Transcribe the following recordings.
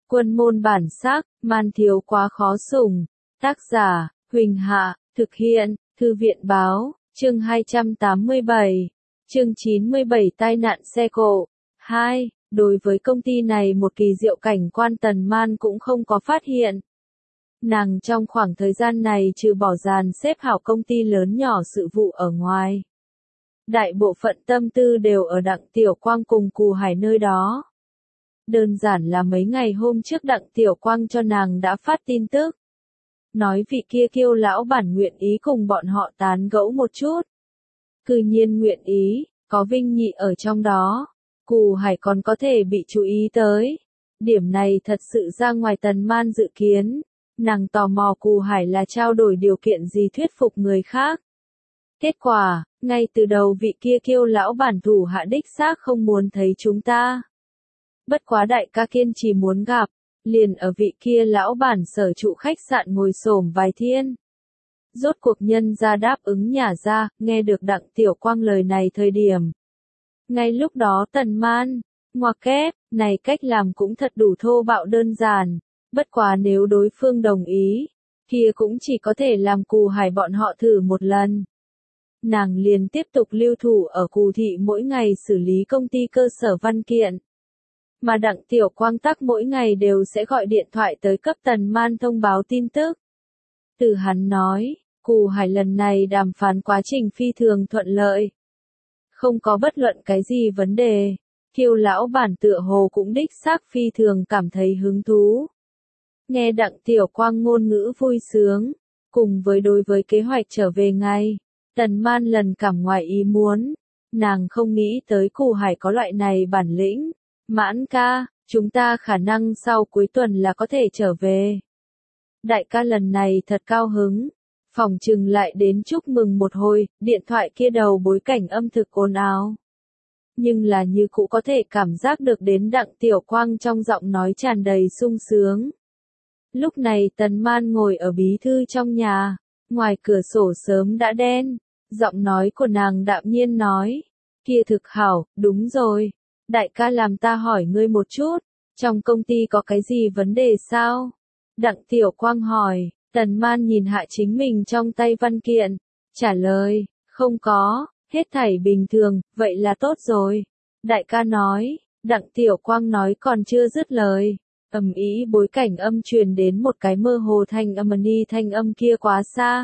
Quân môn bản sắc, man thiếu quá khó sủng. Tác giả, Huỳnh Hạ, thực hiện, Thư viện báo, chương 287, chương 97 tai nạn xe cộ. 2. Đối với công ty này một kỳ diệu cảnh quan Tần Man cũng không có phát hiện. Nàng trong khoảng thời gian này trừ bỏ dàn xếp hảo công ty lớn nhỏ sự vụ ở ngoài. Đại bộ phận tâm tư đều ở Đặng Tiểu Quang cùng Cù Hải nơi đó. Đơn giản là mấy ngày hôm trước Đặng Tiểu Quang cho nàng đã phát tin tức. Nói vị kia Kiêu lão bản nguyện ý cùng bọn họ tán gẫu một chút. Cư nhiên nguyện ý, có Vinh Nhị ở trong đó. Cù Hải còn có thể bị chú ý tới. Điểm này thật sự ra ngoài Tần Man dự kiến. Nàng tò mò Cù Hải là trao đổi điều kiện gì thuyết phục người khác. Kết quả, ngay từ đầu vị kia Kiêu lão bản thủ hạ đích xác không muốn thấy chúng ta. Bất quá đại ca kiên trì muốn gặp, liền ở vị kia lão bản sở trụ khách sạn ngồi xổm vài thiên. Rốt cuộc nhân ra đáp ứng nhả ra, nghe được Đặng Tiểu Quang lời này thời điểm. Ngay lúc đó Tần Man, ngoặc kép, này cách làm cũng thật đủ thô bạo đơn giản, bất quá nếu đối phương đồng ý, kia cũng chỉ có thể làm Cù Hải bọn họ thử một lần. Nàng liền tiếp tục lưu thủ ở Cù thị mỗi ngày xử lý công ty cơ sở văn kiện. Mà Đặng Tiểu Quang tắc mỗi ngày đều sẽ gọi điện thoại tới cấp Tần Man thông báo tin tức. Từ hắn nói, Cù Hải lần này đàm phán quá trình phi thường thuận lợi. Không có bất luận cái gì vấn đề, Kiêu lão bản tựa hồ cũng đích xác phi thường cảm thấy hứng thú. Nghe Đặng Tiểu Quang ngôn ngữ vui sướng, cùng với đối với kế hoạch trở về ngay, Tần Man lần cảm ngoài ý muốn, nàng không nghĩ tới Cù Hải có loại này bản lĩnh. Mãn ca, chúng ta khả năng sau cuối tuần là có thể trở về. Đại ca lần này thật cao hứng, phòng trừng lại đến chúc mừng một hồi, điện thoại kia đầu bối cảnh âm thực ồn ào. Nhưng là như cũ có thể cảm giác được đến Đặng Tiểu Quang trong giọng nói tràn đầy sung sướng. Lúc này Tần Man ngồi ở bí thư trong nhà, ngoài cửa sổ sớm đã đen, giọng nói của nàng đạm nhiên nói, kia thực hảo, đúng rồi. Đại ca làm ta hỏi ngươi một chút, trong công ty có cái gì vấn đề sao? Đặng Tiểu Quang hỏi, Tần Man nhìn hạ chính mình trong tay văn kiện, trả lời, không có, hết thảy bình thường, vậy là tốt rồi. Đại ca nói, Đặng Tiểu Quang nói còn chưa dứt lời, ầm ĩ bối cảnh âm truyền đến một cái mơ hồ thanh âm ni thanh âm kia quá xa.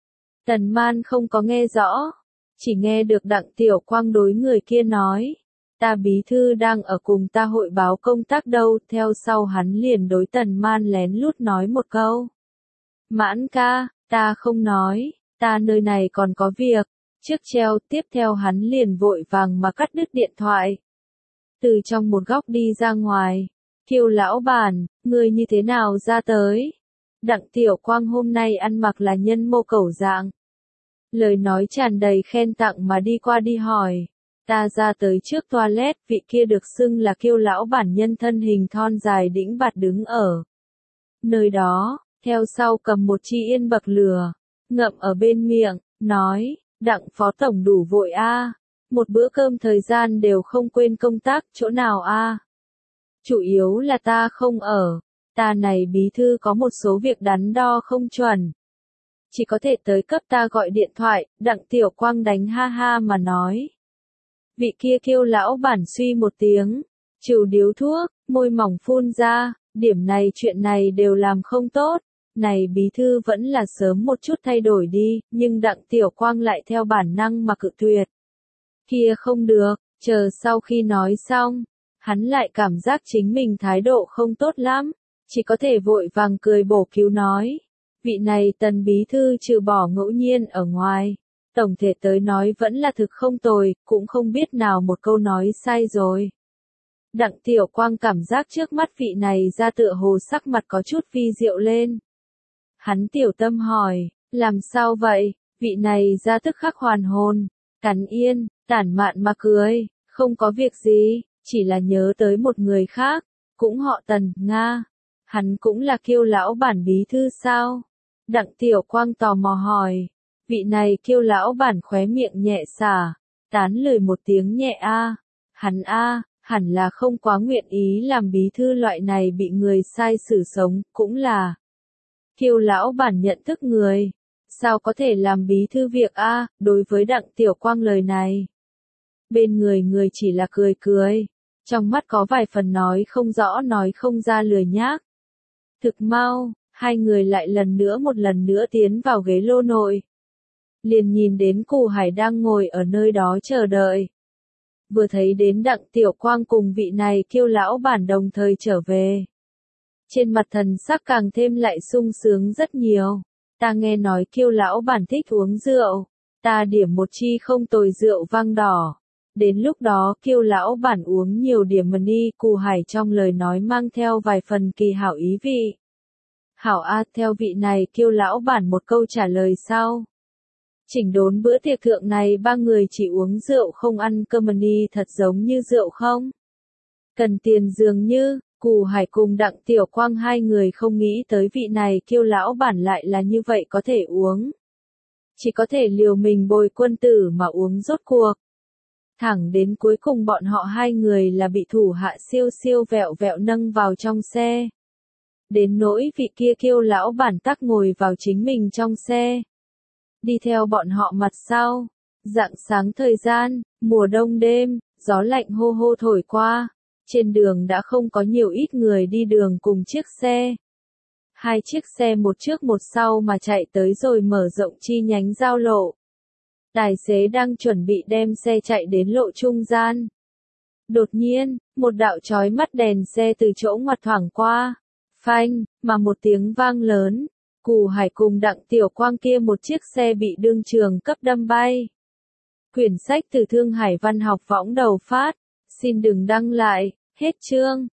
Tần Man không có nghe rõ, chỉ nghe được Đặng Tiểu Quang đối người kia nói. Ta bí thư đang ở cùng ta hội báo công tác đâu, theo sau hắn liền đối Tần Man lén lút nói một câu. Mãn ca, ta không nói, ta nơi này còn có việc, trước treo, tiếp theo hắn liền vội vàng mà cắt đứt điện thoại. Từ trong một góc đi ra ngoài, Kiêu lão bản, ngươi như thế nào ra tới? Đặng Tiểu Quang hôm nay ăn mặc là nhân mô cẩu dạng. Lời nói tràn đầy khen tặng mà đi qua đi hỏi. Ta ra tới trước toilet, vị kia được xưng là Kiêu lão bản nhân thân hình thon dài đĩnh bạt đứng ở nơi đó, theo sau cầm một chi yên bậc lửa, ngậm ở bên miệng, nói, Đặng phó tổng đủ vội a, một bữa cơm thời gian đều không quên công tác, chỗ nào a? Chủ yếu là ta không ở, ta này bí thư có một số việc đắn đo không chuẩn. Chỉ có thể tới cấp ta gọi điện thoại, Đặng Tiểu Quang đánh ha ha mà nói. Vị kia Kiêu lão bản suy một tiếng, trừ điếu thuốc, môi mỏng phun ra, điểm này chuyện này đều làm không tốt, này bí thư vẫn là sớm một chút thay đổi đi, nhưng Đặng Tiểu Quang lại theo bản năng mà cự tuyệt. Kia không được, chờ sau khi nói xong, hắn lại cảm giác chính mình thái độ không tốt lắm, chỉ có thể vội vàng cười bổ cứu nói, vị này Tần bí thư trừ bỏ ngẫu nhiên ở ngoài. Tổng thể tới nói vẫn là thực không tồi, cũng không biết nào một câu nói sai rồi. Đặng Tiểu Quang cảm giác trước mắt vị này ra tựa hồ sắc mặt có chút vi diệu lên. Hắn tiểu tâm hỏi, làm sao vậy, vị này ra tức khắc hoàn hồn, cắn yên, tản mạn mà cười, không có việc gì, chỉ là nhớ tới một người khác, cũng họ Tần, Nga. Hắn cũng là Kiêu lão bản bí thư sao? Đặng Tiểu Quang tò mò hỏi. Vị này Kiêu lão bản khóe miệng nhẹ xả, tán lời một tiếng nhẹ a. Hắn a, hẳn là không quá nguyện ý làm bí thư loại này bị người sai xử sống, cũng là. Kiêu lão bản nhận thức người. Sao có thể làm bí thư việc a? Đối với Đặng Tiểu Quang lời này. Bên người chỉ là cười cười. Trong mắt có vài phần nói không rõ nói không ra lười nhác. Thực mau, hai người lại một lần nữa tiến vào ghế lô nội. Liền nhìn đến Cù Hải đang ngồi ở nơi đó chờ đợi. Vừa thấy đến Đặng Tiểu Quang cùng vị này Kiêu lão bản đồng thời trở về. Trên mặt thần sắc càng thêm lại sung sướng rất nhiều. Ta nghe nói Kiêu lão bản thích uống rượu. Ta điểm một chi không tồi rượu vang đỏ. Đến lúc đó Kiêu lão bản uống nhiều điểm mần đi. Cù Hải trong lời nói mang theo vài phần kỳ hảo ý vị. Hảo a, theo vị này Kiêu lão bản một câu trả lời sau. Chỉnh đốn bữa tiệc thượng này ba người chỉ uống rượu không ăn cơm mần đi, thật giống như rượu không? Cần tiền dường như. Cù Hải cùng Đặng Tiểu Quang hai người không nghĩ tới vị này Kiêu lão bản lại là như vậy có thể uống. Chỉ có thể liều mình bồi quân tử mà uống rốt cuộc. Thẳng đến cuối cùng bọn họ hai người là bị thủ hạ siêu vẹo vẹo nâng vào trong xe. Đến nỗi vị kia Kiêu lão bản tắc ngồi vào chính mình trong xe. Đi theo bọn họ mặt sau. Rạng sáng thời gian, mùa đông đêm, gió lạnh hô hô thổi qua. Trên đường đã không có nhiều ít người đi đường cùng chiếc xe. Hai chiếc xe một trước một sau mà chạy tới rồi mở rộng chi nhánh giao lộ. Tài xế đang chuẩn bị đem xe chạy đến lộ trung gian. Đột nhiên, một đạo chói mắt đèn xe từ chỗ ngoặt thoảng qua. Phanh, mà một tiếng vang lớn. Cù Hải cùng Đặng Tiểu Quang kia một chiếc xe bị đương trường cấp đâm bay. Quyển sách từ Thương Hải Văn học võng đầu phát. Xin đừng đăng lại, hết chương.